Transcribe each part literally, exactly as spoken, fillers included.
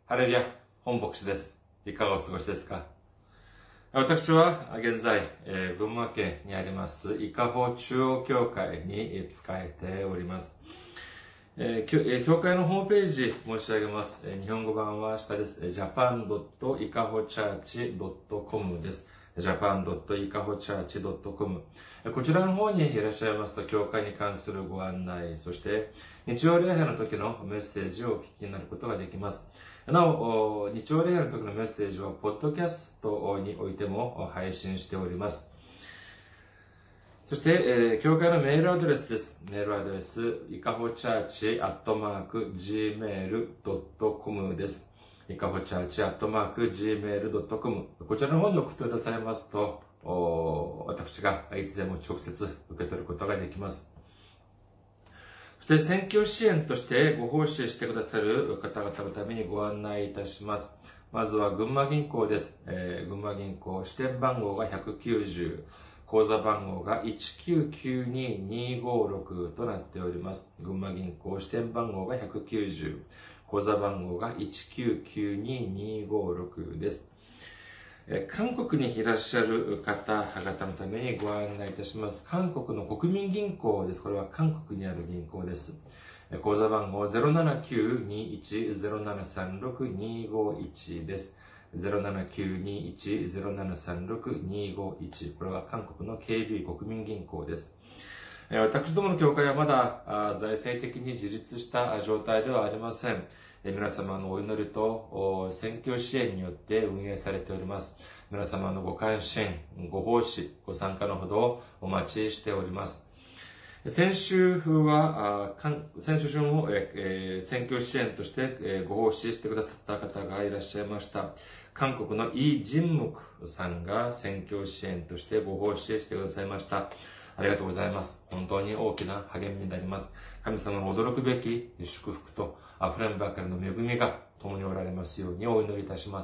ハレルヤ、本牧師です。いかがお過ごしですか？私は現在、えー、群馬県にあります伊香保中央教会に仕えております。えー、教会のホームページ申し上げます。えー、日本語版は下です。ジャパンドットイカホチャーチドットコム です。ジャパンドットイカホチャーチドットコム。こちらの方にいらっしゃいますと、教会に関するご案内、そして日曜礼拝の時のメッセージをお聞きになることができます。なお、日曜礼拝の時のメッセージは、ポッドキャストにおいても配信しております。そして、えー、教会のメールアドレスです。メールアドレス、いかほチャーチアットマークジーメールドットコム です。いかほチャーチアットマークジーメールドットコム。こちらの方に送ってくださいますと、私がいつでも直接受け取ることができます。そして選挙支援としてご奉仕してくださる方々のためにご案内いたします。まずは群馬銀行です。えー、群馬銀行支店番号がひゃくきゅうじゅう、口座番号がいちきゅうきゅうににごろくとなっております。群馬銀行支店番号がひゃくきゅうじゅう、口座番号がいちきゅうきゅうににごろくです。韓国にいらっしゃる方々のためにご案内いたします。韓国の国民銀行です。これは韓国にある銀行です。口座番号 ゼロななきゅうにいちゼロななさんろくにごいち です。ゼロななきゅうにいちゼロななさんろくにごいち。これは韓国の ケービー 国民銀行です。私どもの教会はまだ財政的に自立した状態ではありません。皆様のお祈りと選挙支援によって運営されております。皆様のご関心、ご奉仕、ご参加のほどお待ちしております。先週は、先週も選挙支援としてご奉仕してくださった方がいらっしゃいました。韓国のイ・ジンムクさんが選挙支援としてご奉仕してくださいました。ありがとうございます。本当に大きな励みになります。神様の驚くべき祝福と溢れんばかりの恵みが共におられますようにお祈りいたします。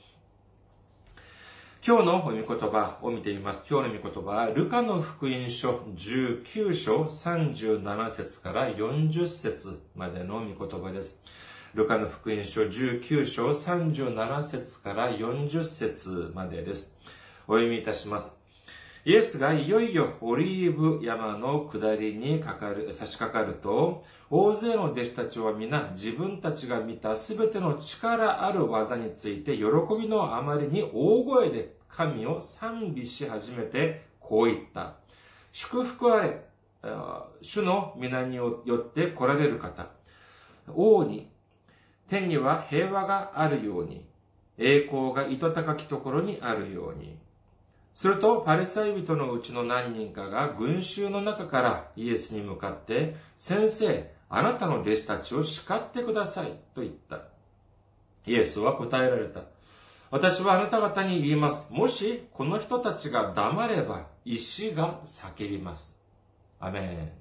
今日の御言葉を見てみます。今日の御言葉は、ルカの福音書じゅうきゅう章さんじゅうなな節からよんじゅう節までの御言葉です。ルカの福音書じゅうきゅう章さんじゅうなな節からよんじゅう節までです。お読みいたします。イエスがいよいよオリーブ山の下りにかかる、差し掛かると、大勢の弟子たちは皆自分たちが見たすべての力ある技について喜びのあまりに大声で神を賛美し始めてこう言った。祝福あれ、主の皆によって来られる方。王に、天には平和があるように、栄光が糸高きところにあるように。すると、パリサイ人のうちの何人かが群衆の中からイエスに向かって、先生、あなたの弟子たちを叱ってください、と言った。イエスは答えられた。私はあなた方に言います。もし、この人たちが黙れば、石が叫びます。アメン。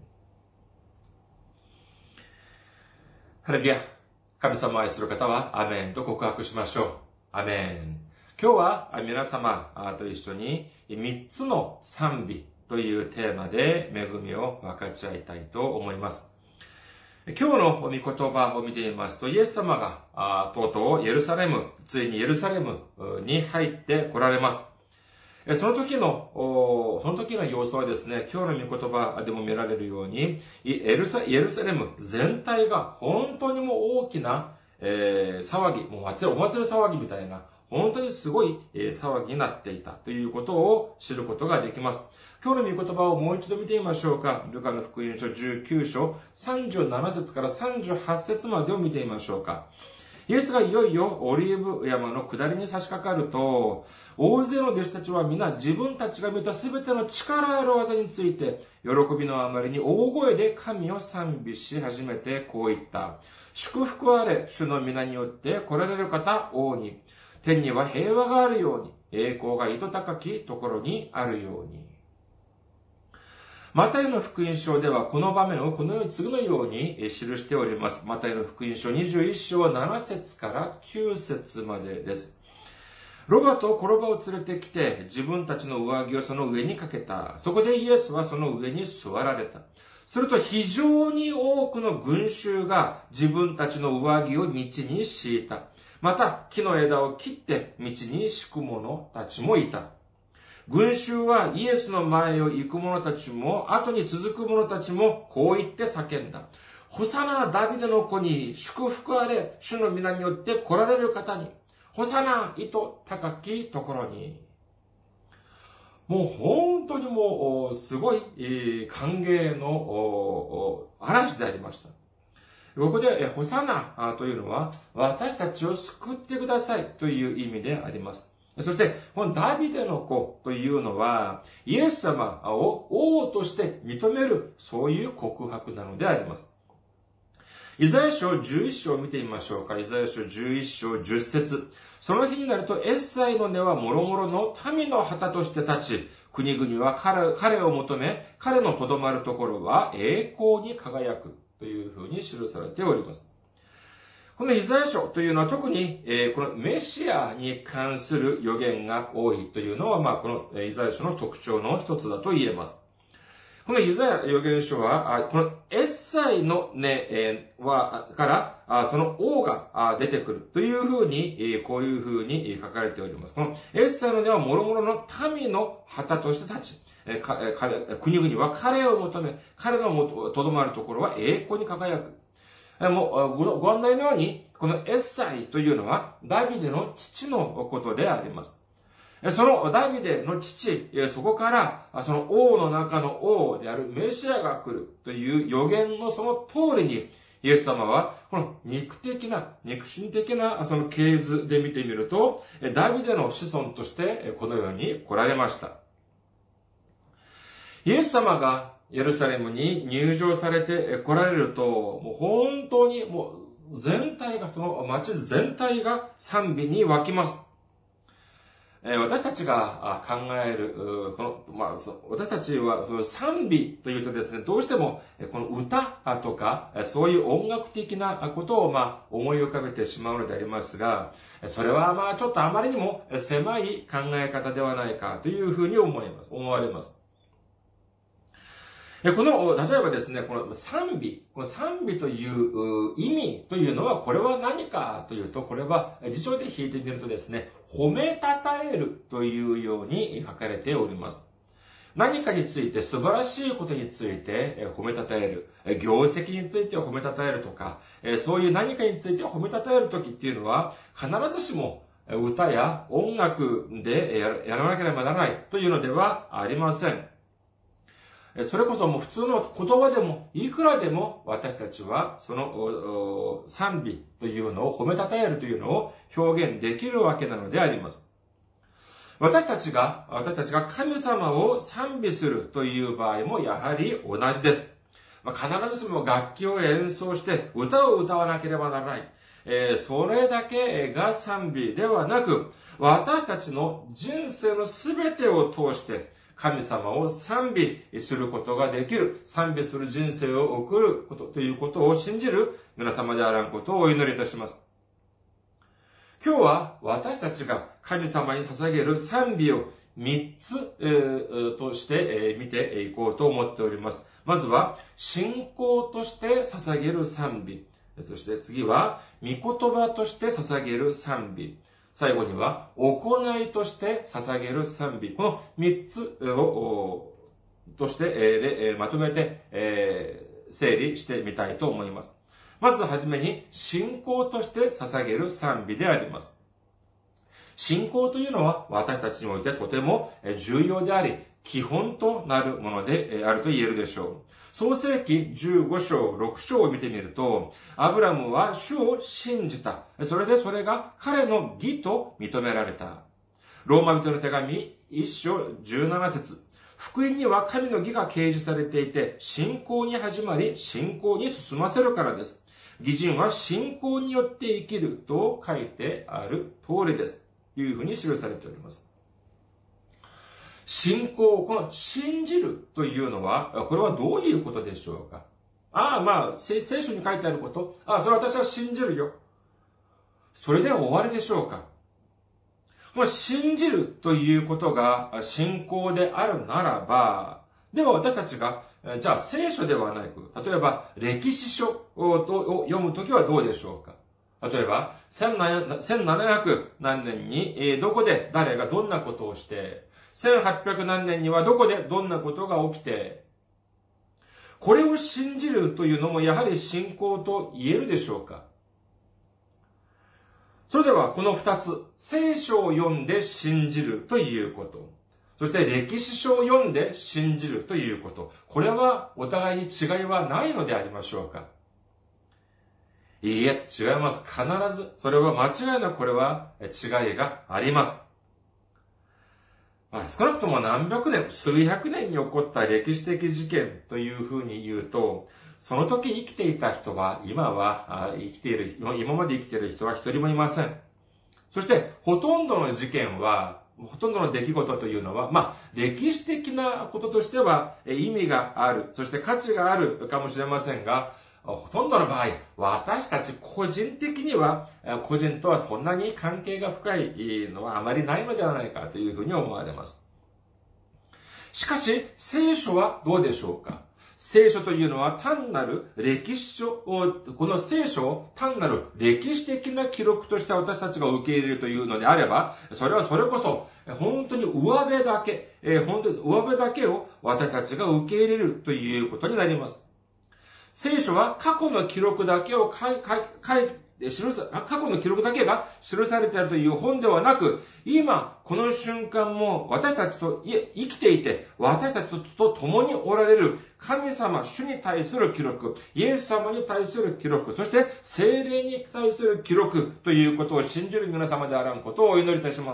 ハレルヤ。神様を愛する方は、アメンと告白しましょう。アメン。今日は皆様と一緒に三つの賛美というテーマで恵みを分かち合いたいと思います。今日の御言葉を見てみますと、イエス様がとうとうエルサレム、ついにエルサレムに入って来られます。その時の、その時の様子はですね、今日の御言葉でも見られるように、エルサ、エルサレム全体が本当にもう大きな、えー、騒ぎ、もうお祭り騒ぎみたいな、本当にすごい騒ぎになっていたということを知ることができます。今日の御言葉をもう一度見てみましょうか。ルカの福音書じゅうきゅう章さんじゅうなな節からさんじゅうはち節までを見てみましょうか。イエスがいよいよオリーブ山の下りに差し掛かると、大勢の弟子たちは皆自分たちが見たすべての力ある技について、喜びのあまりに大声で神を賛美し始めてこう言った。祝福あれ、主の皆によって来られる方、王に。天には平和があるように、栄光が糸高きところにあるように。マタイの福音書ではこの場面をこのように次のように記しております。マタイの福音書にじゅういち章なな節からきゅう節までです。ロバとコロバを連れてきて自分たちの上着をその上にかけた。そこでイエスはその上に座られた。すると非常に多くの群衆が自分たちの上着を道に敷いた。 また、木の枝を切って道に敷く者たちもいた。群衆はイエスの前を行く者たちも、後に続く者たちも、こう言って叫んだ。ホサナ、ダビデの子に、祝福あれ、主の皆によって来られる方に、ホサナ、意図高きところに。もう本当にもう、すごい、歓迎の嵐でありました。ここで、ホサナというのは、私たちを救ってくださいという意味であります。そして、このダビデの子というのは、イエス様を王として認める、そういう告白なのであります。イザヤ書じゅういっ章を見てみましょうか。イザヤ書じゅういっ章じゅっ節。その日になると、エッサイの根はもろもろの民の旗として立ち、国々は 彼, 彼を求め、彼のとどまるところは栄光に輝くというふうに記されております。このイザヤ書というのは特に、えー、このメシアに関する予言が多いというのは、まあ、このイザヤ書の特徴の一つだと言えます。このイザヤ預言書は、このエッサイの根は、から、その王が出てくるというふうに、こういうふうに書かれております。このエッサイの根は諸々の民の旗として立ち、国々は彼を求め、彼のとどまるところは栄光に輝く。もう、ご案内のように、このエッサイというのは、ダビデの父のことであります。そのダビデの父、そこから、その王の中の王であるメシアが来るという予言のその通りに、イエス様は、この肉的な、肉親的なその系図で見てみると、ダビデの子孫としてこのように来られました。イエス様がエルサレムに入場されて来られると、もう本当にもう全体が、その街全体が賛美に沸きます。私たちが考える、この、まあ、私たちは賛美というとですね、どうしてもこの歌とか、そういう音楽的なことをまあ思い浮かべてしまうのでありますが、それはまあちょっとあまりにも狭い考え方ではないかというふうに思います、思われます。この、例えばですね、この賛美、この賛美という意味というのは、これは何かというと、これは辞書で引いてみるとですね、褒めたたえるというように書かれております。何かについて、素晴らしいことについて褒めたたえる、業績について褒めたたえるとか、そういう何かについて褒めたたえるときっていうのは、必ずしも歌や音楽でやらなければならないというのではありません。それこそもう普通の言葉でも、いくらでも私たちはその賛美というのを褒めたたえるというのを表現できるわけなのであります。私たちが、私たちが神様を賛美するという場合もやはり同じです。必ずしも楽器を演奏して歌を歌わなければならない。えー、それだけが賛美ではなく、私たちの人生のすべてを通して、神様を賛美することができる、賛美する人生を送ることということを信じる皆様であらんことをお祈りいたします。今日は私たちが神様に捧げる賛美を三つ、えー、として、えー、見ていこうと思っております。まずは、信仰として捧げる賛美。そして次は、御言葉として捧げる賛美。最後には、行いとして捧げる賛美。この三つを、として、えー、まとめて、えー、整理してみたいと思います。まずはじめに、信仰として捧げる賛美であります。信仰というのは、私たちにおいてとても重要であり、基本となるものであると言えるでしょう。創世記じゅうご章、ろく章を見てみると、アブラムは主を信じた。それでそれが彼の義と認められた。ローマ人の手紙いち章じゅうなな節。福音には神の義が掲示されていて、信仰に始まり、信仰に進ませるからです。義人は信仰によって生きると書いてある通りです。というふうに記されております。信仰、この信じるというのは、これはどういうことでしょうか。ああ、まあ、聖書に書いてあること。ああ、それは私は信じるよ。それで終わりでしょうか。この信じるということが信仰であるならば、では私たちが、じゃあ聖書ではなく、例えば歴史書を読むときはどうでしょうか。 例えば、せんななひゃく何年に、どこで誰がどんなことをして、せんはっぴゃく何年にはどこでどんなことが起きて、これを信じるというのもやはり信仰と言えるでしょうか。それではこの二つ、聖書を読んで信じるということ、そして歴史書を読んで信じるということ、これはお互いに違いはないのでありましょうか。いいえ、違います。必ず。それは間違いなくこれは違いがあります。まあ、少なくとも何百年、数百年に起こった歴史的事件というふうに言うと、その時生きていた人は、今は生きている、今まで生きている人は一人もいません。そして、ほとんどの事件は、ほとんどの出来事というのは、まあ、歴史的なこととしては意味がある、そして価値があるかもしれませんが、ほとんどの場合、私たち個人的には、個人とはそんなに関係が深いのはあまりないのではないかというふうに思われます。しかし、聖書はどうでしょうか。聖書というのは単なる歴史書を、この聖書を単なる歴史的な記録として私たちが受け入れるというのであれば、それはそれこそ、本当に上辺だけ、本当に上辺だけを私たちが受け入れるということになります。聖書は過去の記録だけを書い、書い、記さ、過去の記録だけが記されているという本ではなく、今、この瞬間も私たちと生きていて、私たちと共におられる神様、主に対する記録、イエス様に対する記録、そして聖霊に対する記録ということを信じる皆様であらんことをお祈りいたします。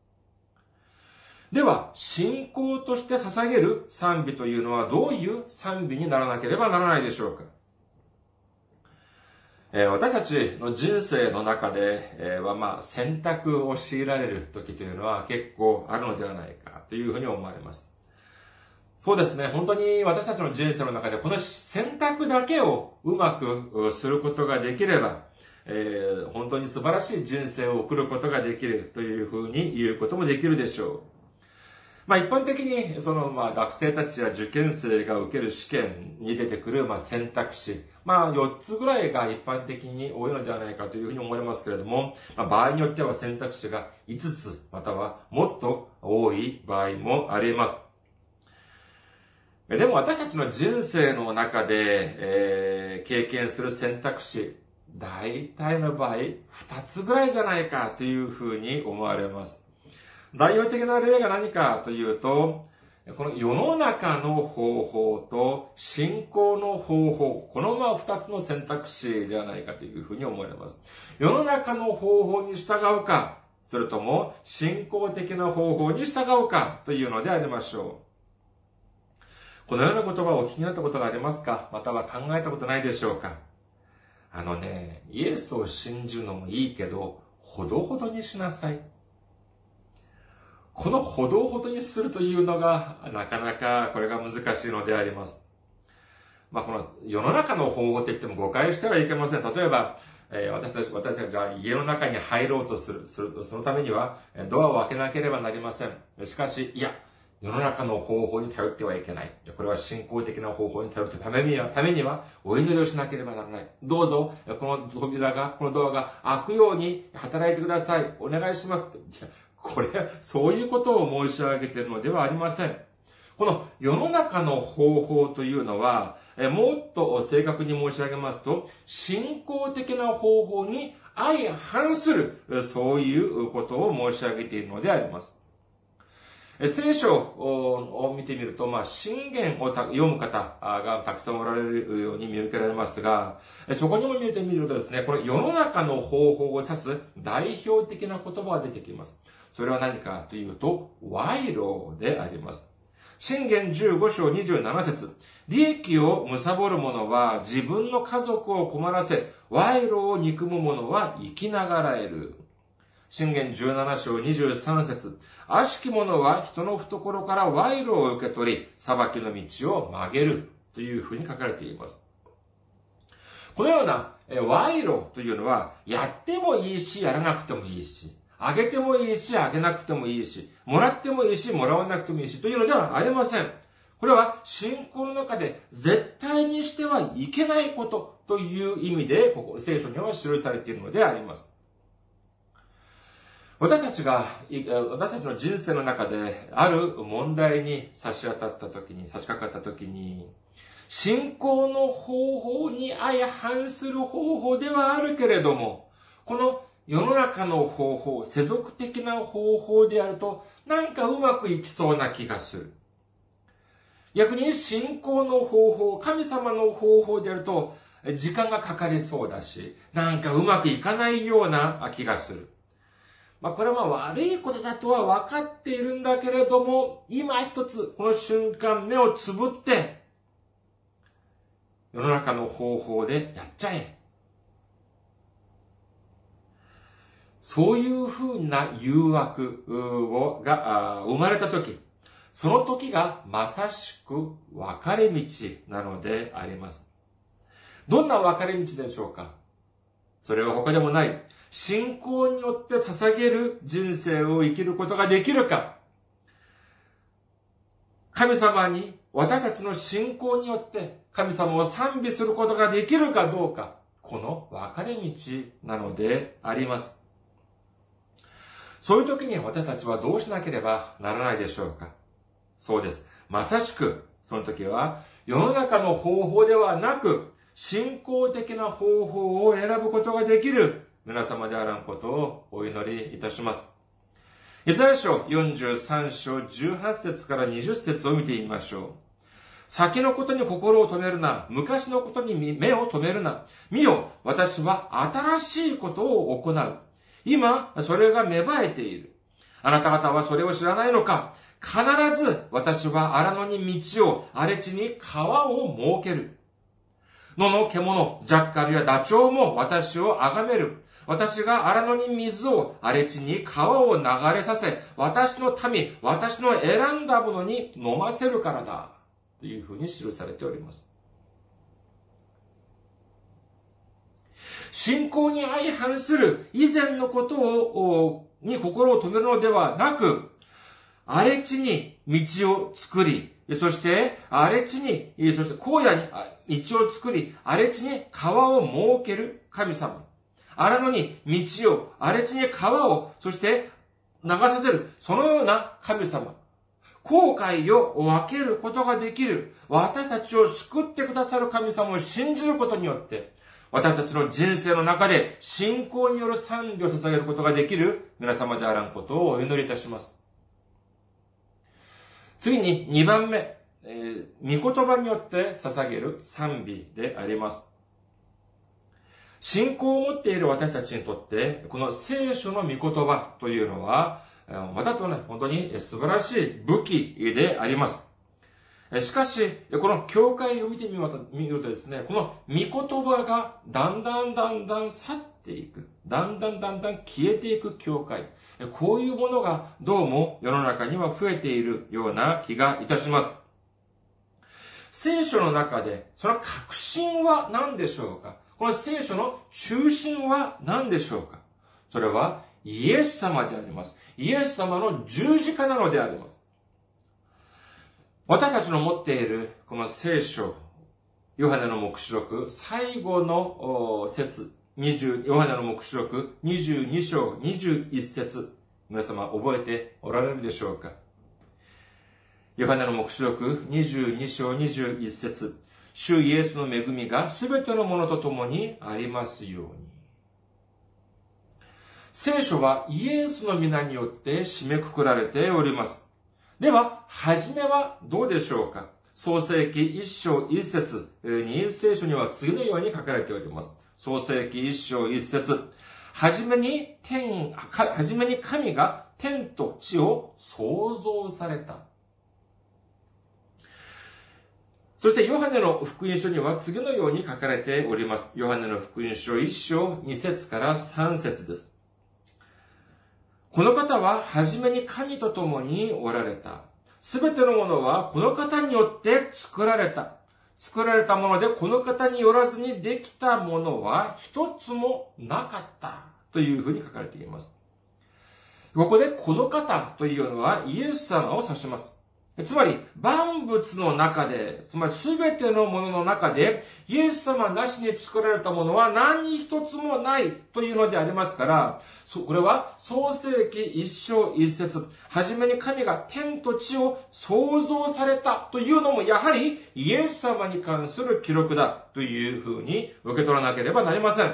では、信仰として捧げる賛美というのはどういう賛美にならなければならないでしょうか。えー、私たちの人生の中で、えー、はまあ選択を強いられる時というのは結構あるのではないかというふうに思われます。そうですね、本当に私たちの人生の中でこの選択だけをうまくすることができれば、えー、本当に素晴らしい人生を送ることができるというふうに言うこともできるでしょう。まあ一般的に、そのまあ学生たちや受験生が受ける試験に出てくるまあ選択肢、まあよっつぐらいが一般的に多いのではないかというふうに思われますけれども、まあ、場合によっては選択肢がいつつ、またはもっと多い場合もあります。でも私たちの人生の中で、えー、経験する選択肢、大体の場合ふたつぐらいじゃないかというふうに思われます。代表的な例が何かというと、この世の中の方法と信仰の方法、このまあ二つの選択肢ではないかというふうに思われます。世の中の方法に従うか、それとも信仰的な方法に従うかというのでありましょう。このような言葉をお聞きになったことがありますか？または考えたことないでしょうか？あのね、イエスを信じるのもいいけど、ほどほどにしなさい。このほどほどにするというのが、なかなかこれが難しいのであります。まあ、この世の中の方法って言っても誤解してはいけません。例えば、えー、私たち、私たちは家の中に入ろうとする、する、そのためには、ドアを開けなければなりません。しかし、いや、世の中の方法に頼ってはいけない。これは信仰的な方法に頼るためには、ためには、お祈りをしなければならない。どうぞ、この扉が、このドアが開くように働いてください。お願いします。これ、そういうことを申し上げているのではありません。この世の中の方法というのは、もっと正確に申し上げますと、信仰的な方法に相反する、そういうことを申し上げているのであります。聖書を見てみると、まあ、箴言を読む方がたくさんおられるように見受けられますが、そこにも見てみるとですね、この世の中の方法を指す代表的な言葉が出てきます。それは何かというと、賄賂であります。箴言じゅうご章にじゅうなな節。利益を貪る者は自分の家族を困らせ、賄賂を憎む者は生きながらえる。箴言じゅうなな章にじゅうさん節。悪しき者は人の懐から賄賂を受け取り、裁きの道を曲げるというふうに書かれています。このような賄賂というのは、やってもいいし、やらなくてもいいし、あげてもいいし、あげなくてもいいし、もらってもいいし、もらわなくてもいいし、というのではありません。 これは信仰の中で絶対にしてはいけないことという意味で、ここ聖書には記されているのであります。私たちが、私たちの人生の中である問題に差し当たった時に、差し掛かった時に、信仰の方法に相反する方法ではあるけれども、この世の中の方法、世俗的な方法であると、なんかうまくいきそうな気がする。逆に信仰の方法、神様の方法であると、時間がかかりそうだし、なんかうまくいかないような気がする。まあこれは悪いことだとは分かっているんだけれども、今一つ、この瞬間目をつぶって、世の中の方法でやっちゃえ。そういうふうな誘惑をが生まれたとき、その時がまさしく分かれ道なのであります。どんな分かれ道でしょうか？それは他でもない。信仰によって捧げる人生を生きることができるか？神様に私たちの信仰によって神様を賛美することができるかどうか、この分かれ道なのであります。そういう時に私たちはどうしなければならないでしょうか？そうです。まさしく、その時は世の中の方法ではなく、信仰的な方法を選ぶことができる皆様であらんことをお祈りいたします。イザヤ書よんじゅうさん章じゅうはち節からにじゅう節を見てみましょう。先のことに心を止めるな。昔のことに目を止めるな。見よ、私は新しいことを行う。今、それが芽生えている。あなた方はそれを知らないのか？必ず私は荒野に道を、荒れ地に川を設ける。野の獣、ジャッカルやダチョウも私を崇める。私が荒野に水を、荒れ地に川を流れさせ、私の民、私の選んだものに飲ませるからだ。というふうに記されております。信仰に相反する以前のことを、に心を止めるのではなく、荒れ地に道を作り、そして荒れ地に、そして荒野に道を作り、荒れ地に川を設ける神様。荒野に道を、荒れ地に川を、そして流させる、そのような神様。後悔を分けることができる、私たちを救ってくださる神様を信じることによって、私たちの人生の中で信仰による賛美を捧げることができる皆様であらんことをお祈りいたします。次ににばんめ、えー、御言葉によって捧げる賛美であります。信仰を持っている私たちにとって、この聖書の御言葉というのは、またとない本当に素晴らしい武器であります。しかし、この教会を見てみるとですね、この御言葉がだんだんだんだん去っていく。だんだんだんだん消えていく教会。こういうものがどうも世の中には増えているような気がいたします。聖書の中で、その核心は何でしょうか？この聖書の中心は何でしょうか？それはイエス様であります。イエス様の十字架なのであります。私たちの持っているこの聖書、ヨハネの黙示録、最後の節、ヨハネの黙示録にじゅうに章にじゅういち節、皆様覚えておられるでしょうか？ヨハネの黙示録にじゅうに章にじゅういち節、主イエスの恵みがすべてのものと共にありますように。聖書はイエスの皆によって締めくくられております。では、はじめはどうでしょうか？創世記一章一節に聖書には次のように書かれております。創世記一章一節。はじめに天、はじめに神が天と地を創造された。そしてヨハネの福音書には次のように書かれております。ヨハネの福音書一章二節から三節です。この方ははじめに神と共におられた。すべてのものはこの方によって作られた。作られたものでこの方によらずにできたものは一つもなかった。というふうに書かれています。ここでこの方というのはイエス様を指します。 つまり、万物の中で、つまりすべてのものの中で、イエス様なしに作られたものは何一つもないというのでありますから、これは創世記一章一節、はじめに神が天と地を創造されたというのも、やはりイエス様に関する記録だというふうに受け取らなければなりません。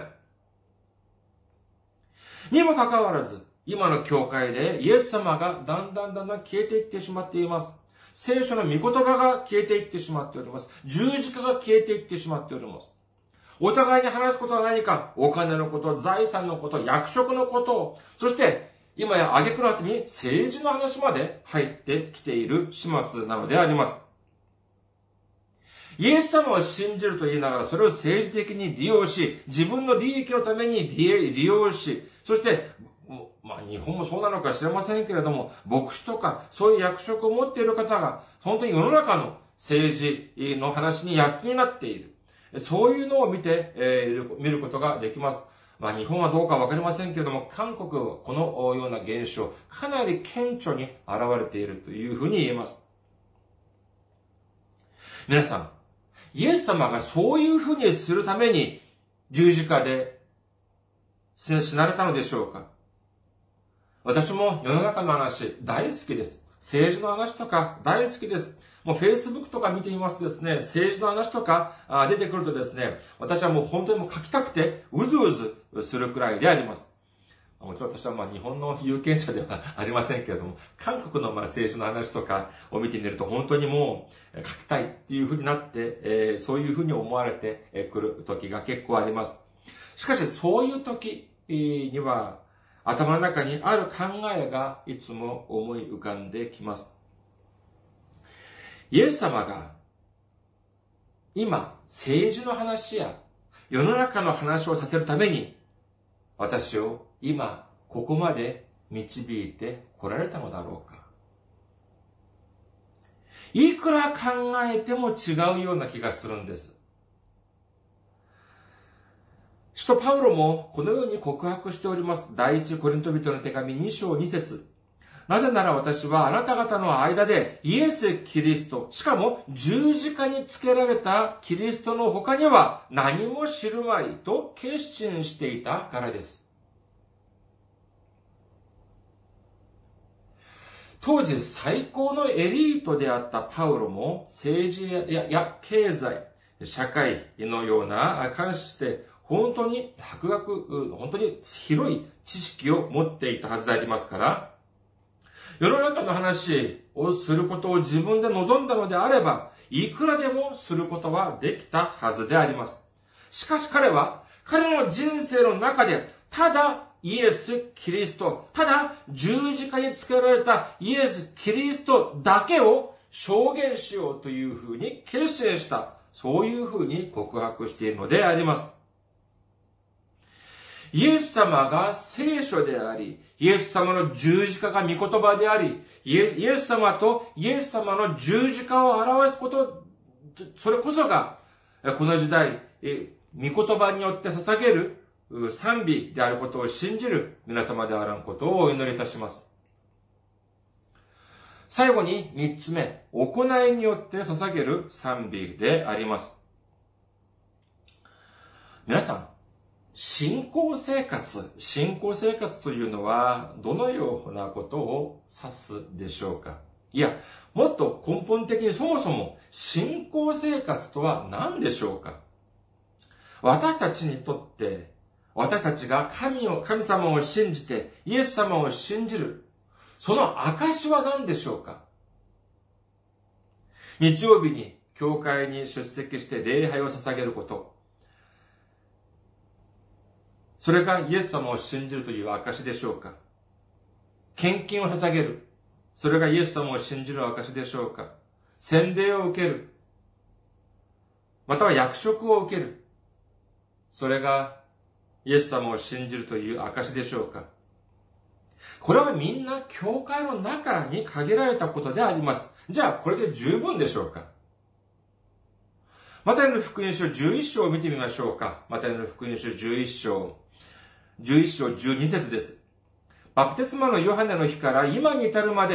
にもかかわらず、今の教会でイエス様がだんだんだんだん消えていってしまっています。聖書の御言葉が消えていってしまっております。十字架が消えていってしまっております。お互いに話すことは何か、お金のこと、財産のこと、役職のこと、そして今や挙句の果てに政治の話まで入ってきている始末なのであります。イエス様を信じると言いながらそれを政治的に利用し、自分の利益のために利用し、そしてまあ日本もそうなのか知れませんけれども、牧師とかそういう役職を持っている方が、本当に世の中の政治の話に躍起になっている。そういうのを見て、えー、見ることができます。まあ日本はどうかわかりませんけれども、韓国はこのような現象、かなり顕著に現れているというふうに言えます。皆さん、イエス様がそういうふうにするために十字架で死なれたのでしょうか？私も世の中の話大好きです。政治の話とか大好きです。もう Facebook とか見ていますとですね、政治の話とか出てくるとですね、私はもう本当にもう書きたくてうずうずするくらいであります。もちろん私はまあ日本の有権者ではありませんけれども、韓国のまあ政治の話とかを見てみると本当にもう書きたいっていうふうになって、えー、そういうふうに思われてくる時が結構あります。しかしそういう時には頭の中にある考えがいつも思い浮かんできます。イエス様が今政治の話や世の中の話をさせるために私を今ここまで導いて来られたのだろうか。いくら考えても違うような気がするんです。使徒パウロもこのように告白しております。第一コリント人の手紙に章に節。なぜなら私はあなた方の間でイエス・キリスト、しかも十字架につけられたキリストの他には何も知るまいと決心していたからです。当時最高のエリートであったパウロも政治や、や経済、社会のような関して本当に博学、本当に広い知識を持っていたはずでありますから、世の中の話をすることを自分で望んだのであれば、いくらでもすることはできたはずであります。しかし彼は、彼の人生の中で、ただイエス・キリスト、ただ十字架につけられたイエス・キリストだけを証言しようというふうに決心した、そういうふうに告白しているのであります。イエス様が聖書であり、イエス様の十字架が御言葉であり、イエス、イエス様とイエス様の十字架を表すこと、それこそが、この時代、御言葉によって捧げる賛美であることを信じる皆様であらんことをお祈りいたします。最後に三つ目、行いによって捧げる賛美であります。皆さん、信仰生活、信仰生活というのはどのようなことを指すでしょうか？いや、もっと根本的にそもそも信仰生活とは何でしょうか？私たちにとって、私たちが神を、神様を信じてイエス様を信じる、その証は何でしょうか？日曜日に教会に出席して礼拝を捧げること、それがイエス様を信じるという証でしょうか？献金を捧げる。それがイエス様を信じる証でしょうか？洗礼を受ける。または役職を受ける。それがイエス様を信じるという証でしょうか？これはみんな教会の中に限られたことであります。じゃあこれで十分でしょうか？マタイの福音書じゅういっ章を見てみましょうか。マタイの福音書じゅういっ章。じゅういっ章じゅうに節です。バプテスマのヨハネの日から今に至るまで、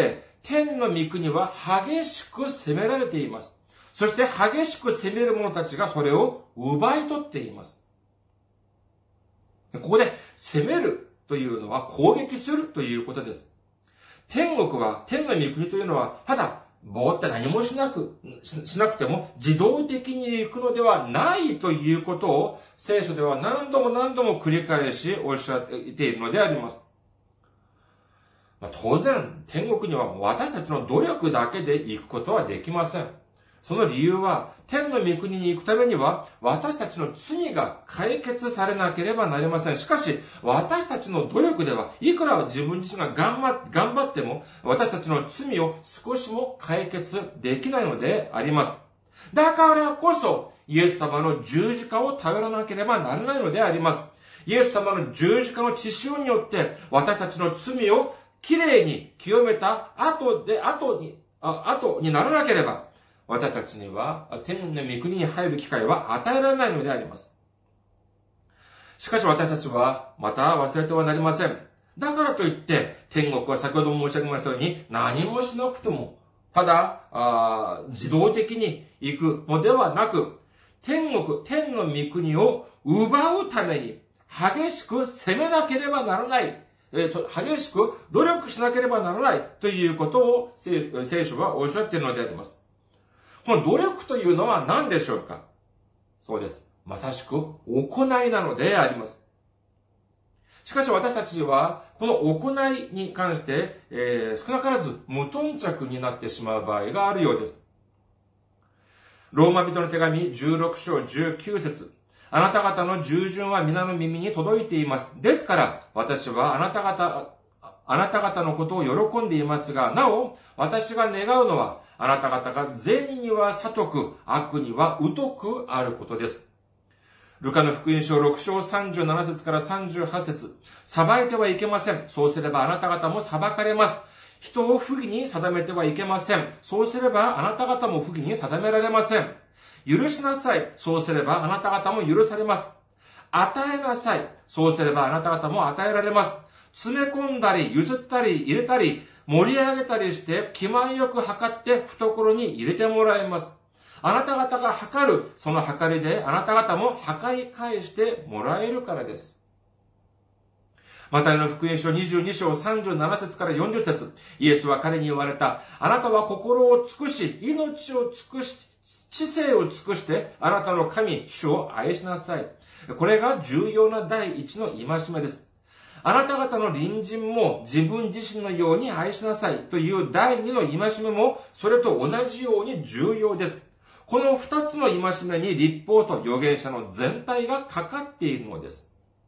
天の御国は激しく責められています。そして激しく責める者たちがそれを奪い取っています。ここで責めるというのは攻撃するということです。天国は、天の御国というのは、ただ、ぼーって何もしなく、しなくても自動的に行くのではないということを聖書では何度も何度も繰り返しおっしゃっているのであります。まあ、当然、天国には私たちの努力だけで行くことはできません。その理由は、天の御国に行くためには、私たちの罪が解決されなければなりません。しかし、私たちの努力では、いくら自分自身が頑張頑張っても、私たちの罪を少しも解決できないのであります。だからこそ、イエス様の十字架を頼らなければならないのであります。イエス様の十字架の血潮によって、私たちの罪をきれいに清めた後で、後に、あ後にならなければ、私たちには天の御国に入る機会は与えられないのであります。しかし私たちはまた忘れてはなりません。だからといって天国は先ほど申し上げましたように何もしなくてもただあ自動的に行くのではなく、天国、天の御国を奪うために激しく責めなければならない。えー、と激しく努力しなければならないということを聖書はおっしゃっているのであります。この努力というのは何でしょうか？そうです。まさしく行いなのであります。しかし私たちは、この行いに関して、えー、少なからず無頓着になってしまう場合があるようです。ローマ人の手紙じゅうろく章じゅうきゅう節。あなた方の従順は皆の耳に届いています。ですから、私はあなた方、あなた方のことを喜んでいますが、なお、私が願うのは、あなた方が善には聡く、悪には疎くあることです。ルカの福音書ろく章さんじゅうなな節からさんじゅうはち節。裁いてはいけません。そうすればあなた方も裁かれます。人を不義に定めてはいけません。そうすればあなた方も不義に定められません。許しなさい。そうすればあなた方も許されます。与えなさい。そうすればあなた方も与えられます。詰め込んだり、譲ったり、入れたり、盛り上げたりして、気前よく測って懐に入れてもらいます。あなた方が測る、その測りであなた方も測り返してもらえるからです。マタイの福音書にじゅうに章さんじゅうなな節からよんじゅう節。イエスは彼に言われた。あなたは心を尽くし、命を尽くし、知性を尽くして、あなたの神、主を愛しなさい。これが重要な第一の戒めです。あなた方の隣人も自分自身のように愛しなさいという第二の戒めもそれと同じように重要です。この二つの戒めに律法と預言者の全体がかかっているのです。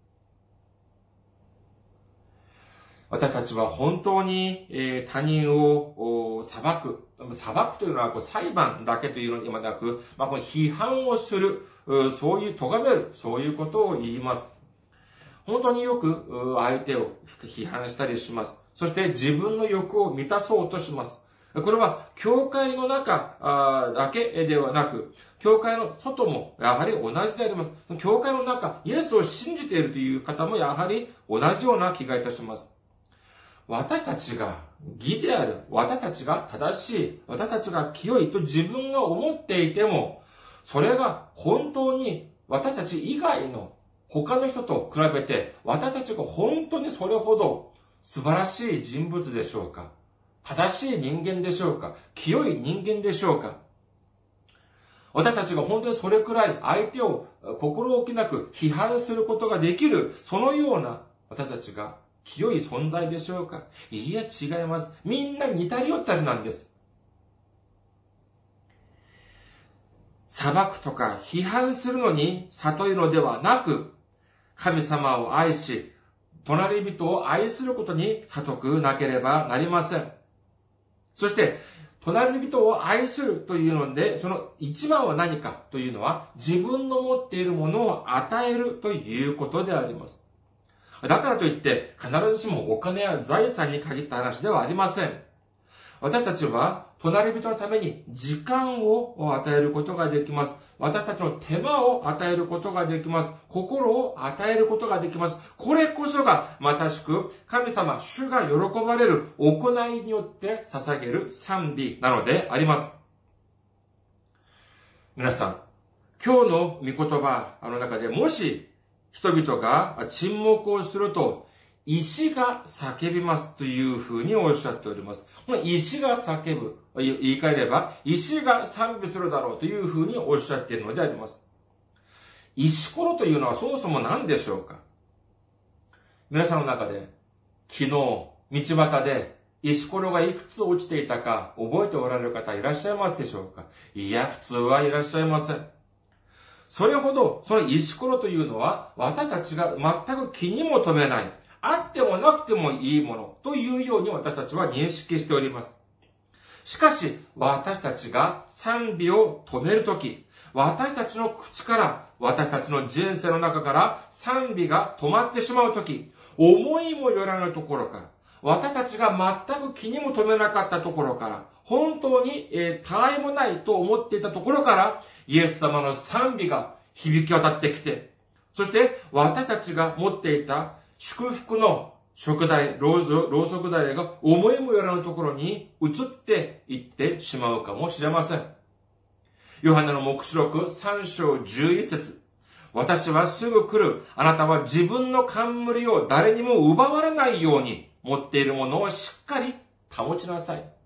私たちは本当に、えー、他人を裁く。裁くというのはこう裁判だけというのではなく、まあ、この批判をする、そういう咎める、そういうことを言います。本当によく相手を批判したりします。そして自分の欲を満たそうとします。これは教会の中だけではなく、教会の外もやはり同じであります。教会の中、イエスを信じているという方もやはり同じような気がいたします。私たちが義である、私たちが正しい、私たちが清いと自分が思っていても、それが本当に私たち以外の他の人と比べて、私たちが本当にそれほど素晴らしい人物でしょうか？正しい人間でしょうか？清い人間でしょうか？私たちが本当にそれくらい相手を心置きなく批判することができる、そのような私たちが清い存在でしょうか？いいえ、違います。みんな似たり寄ったりなんです。裁くとか批判するのに悟るのではなく、神様を愛し、隣人を愛することに悟くなければなりません。そして、隣人を愛するというので、その一番は何かというのは、自分の持っているものを与えるということであります。だからといって、必ずしもお金や財産に限った話ではありません。私たちは、 隣人のために時間を与えることができます。私たちの手間を与えることができます。心を与えることができます。これこそがまさしく神様、主が喜ばれる行いによって捧げる賛美なのであります。皆さん、今日の御言葉の中でもし人々が沈黙をすると石が叫びますというふうにおっしゃっております。この石が叫ぶ、言い換えれば石が賛美するだろうというふうにおっしゃっているのであります。石ころというのはそもそも何でしょうか？皆さんの中で昨日道端で石ころがいくつ落ちていたか覚えておられる方いらっしゃいますでしょうか？いや、普通はいらっしゃいません。それほどその石ころというのは私たちが全く気にも留めない、あってもなくてもいいものというように私たちは認識しております。しかし私たちが賛美を止めるとき、私たちの口から、私たちの人生の中から賛美が止まってしまうとき、思いもよらぬところから、私たちが全く気にも留めなかったところから、本当に、えー、たわいもないと思っていたところから、イエス様の賛美が響き渡ってきて、そして私たちが持っていた祝福の食台、ろうそく台が思いもよらぬところに移っていってしまうかもしれません。ヨハネの黙示録さん章じゅういち節。私はすぐ来る。あなたは自分の冠を誰にも奪われないように持っているものをしっかり保ちなさい。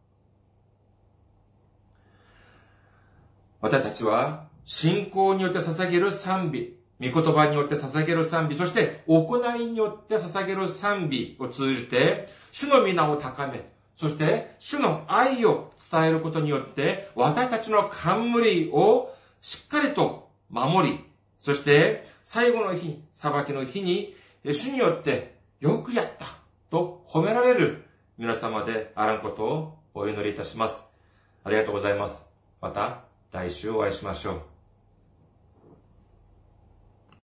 私たちは信仰によって捧げる賛美、御言葉によって捧げる賛美、そして行いによって捧げる賛美を通じて、主の皆を高め、そして主の愛を伝えることによって、私たちの冠をしっかりと守り、そして最後の日、裁きの日に、主によってよくやったと褒められる皆様であらんことをお祈りいたします。ありがとうございます。また来週お会いしましょう。